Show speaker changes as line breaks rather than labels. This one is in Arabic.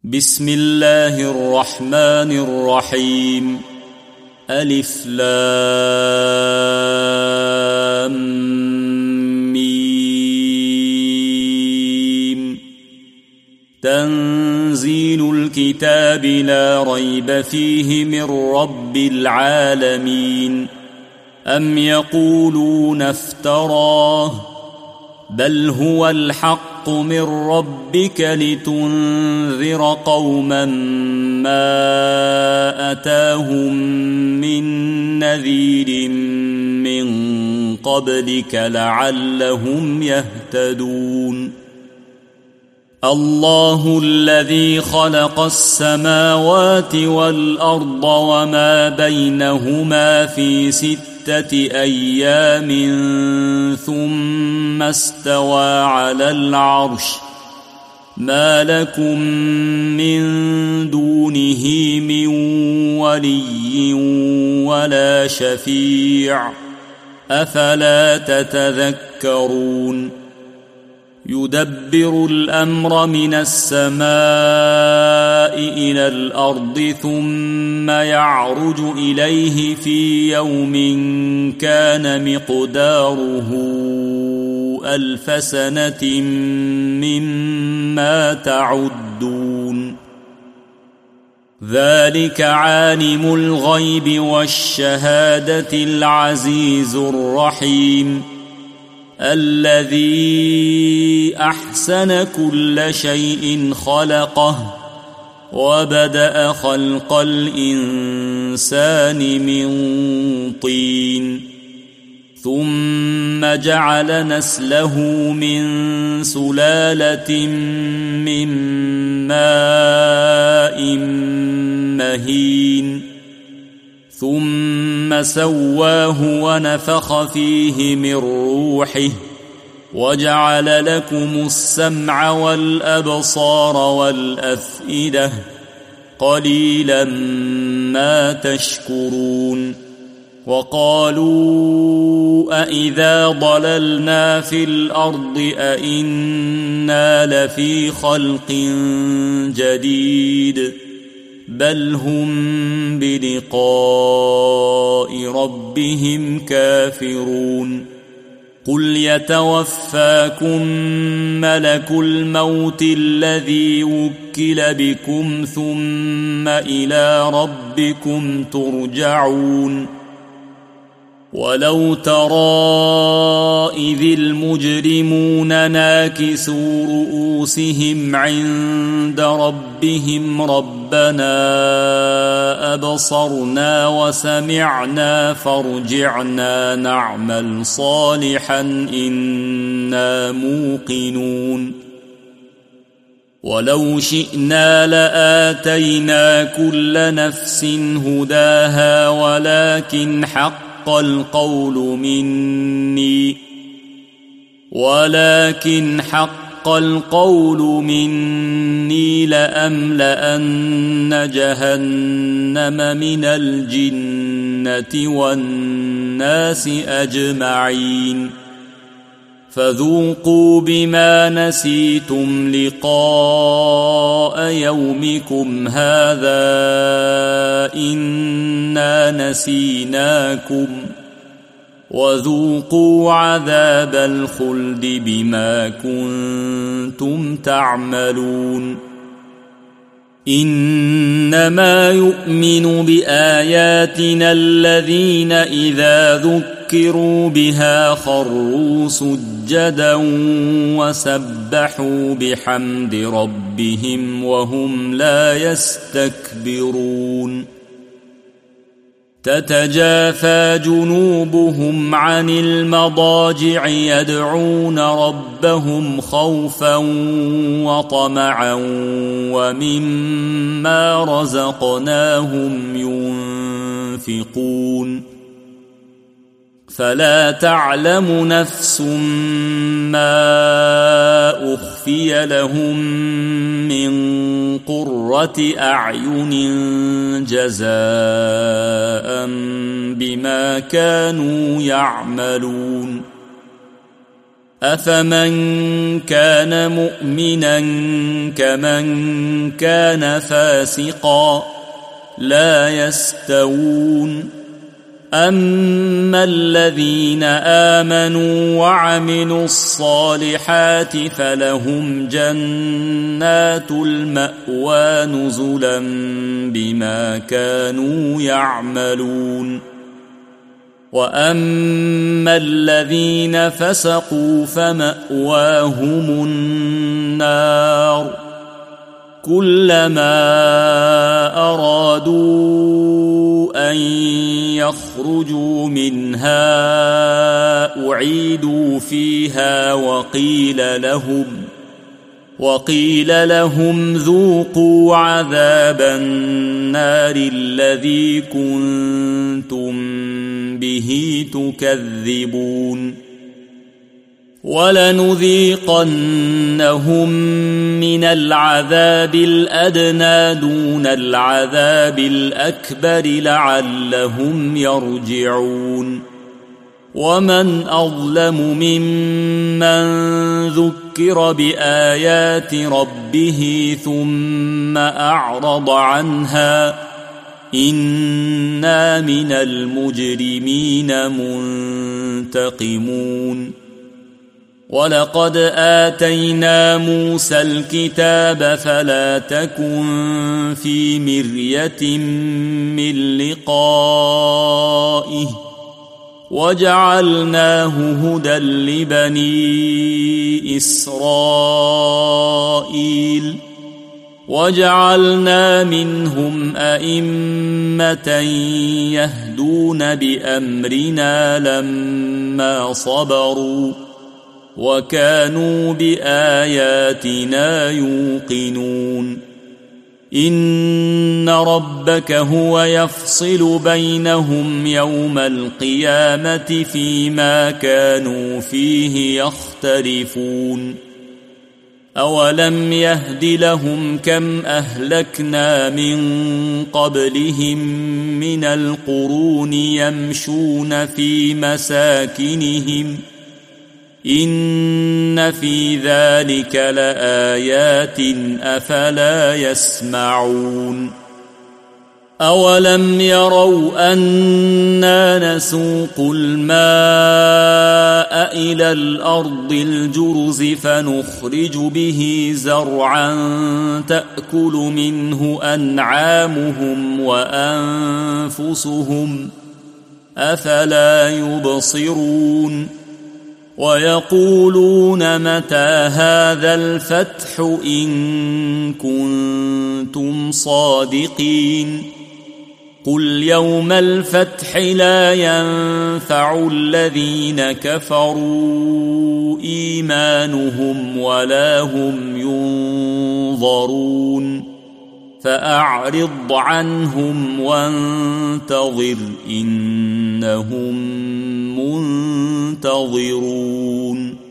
بسم الله الرحمن الرحيم. ألف لام ميم. تنزيل الكتاب لا ريب فيه من رب العالمين. أم يقولون افتراه بل هو الحق من ربك لتنذر قوما ما أتاهم من نذير من قبلك لعلهم يهتدون. الله الذي خلق السماوات والأرض وما بينهما في 6 أيام ثم استوى على العرش. ما لكم من دونه من ولي ولا شفيع أفلا تتذكرون. يدبر الأمر من السماء إلى الأرض ثم يعرج إليه في يوم كان مقداره 1000 سنة مما تعدون. ذلك عالم الغيب والشهادة العزيز الرحيم. الذي أحسن كل شيء خلقه وبدأ خلق الإنسان من طين ثم جعل نسله من سلالة من ماء مهين ثم سواه ونفخ فيه من روحه وجعل لكم السمع والأبصار والأفئدة قليلا ما تشكرون. وقالوا أإذا ضللنا في الأرض أإنا لفي خلق جديد بل هم بلقاء ربهم كافرون. قل يتوفاكم ملك الموت الذي وكل بكم ثم إلى ربكم ترجعون. ولو ترى إذ المجرمون ناكسوا رؤوسهم عند ربهم ربنا أبصرنا وسمعنا فارجعنا نعمل صالحا إنا موقنون. ولو شئنا لآتينا كل نفس هداها ولكن حق القول مني لأملأن جهنم من الجنة والناس أجمعين. فذوقوا بما نسيتم لقاء يومكم هذا إنا نسيناكم وذوقوا عذاب الخلد بما كنتم تعملون. إنما يؤمن بآياتنا الذين إذا ذكروا بها خروا سجدا وسبحوا بحمد ربهم وهم لا يستكبرون. تتجافى جنوبهم عن المضاجع يدعون ربهم خوفا وطمعا ومما رزقناهم ينفقون. فلا تعلم نفس ما أخفي لهم من قرة أعين جزاء بما كانوا يعملون. أفمن كان مؤمنا كمن كان فاسقا لا يستوون أما الذين آمنوا وعملوا الصالحات فلهم جنات المأوى نزلا بما كانوا يعملون وأما الذين فسقوا فمأواهم النار كلما أرادوا أن يخرجوا منها أعيدوا فيها وقيل لهم ذوقوا عذاب النار الذي كنتم به تكذبون ولنذيقنهم من العذاب الأدنى دون العذاب الأكبر لعلهم يرجعون ومن أظلم ممن ذكر بآيات ربه ثم أعرض عنها إنا من المجرمين منتقمون ولقد آتينا موسى الكتاب فلا تكن في مرية من لقائه وجعلناه هدى لبني إسرائيل وجعلنا منهم أئمة يهدون بأمرنا لما صبروا وكانوا بآياتنا يوقنون إن ربك هو يفصل بينهم يوم القيامة فيما كانوا فيه يختلفون أولم يهد لهم كم أهلكنا من قبلهم من القرون يمشون في مساكنهم إن في ذلك لآيات أفلا يسمعون أولم يروا أنا نسوق الماء إلى الأرض الجرز فنخرج به زرعا تأكل منه أنعامهم وأنفسهم أفلا يبصرون ويقولون متى هذا الفتح إن كنتم صادقين قل يوم الفتح لا ينفع الذين كفروا إيمانهم ولا هم ينظرون فأعرض عنهم وانتظر إنهم منتظرون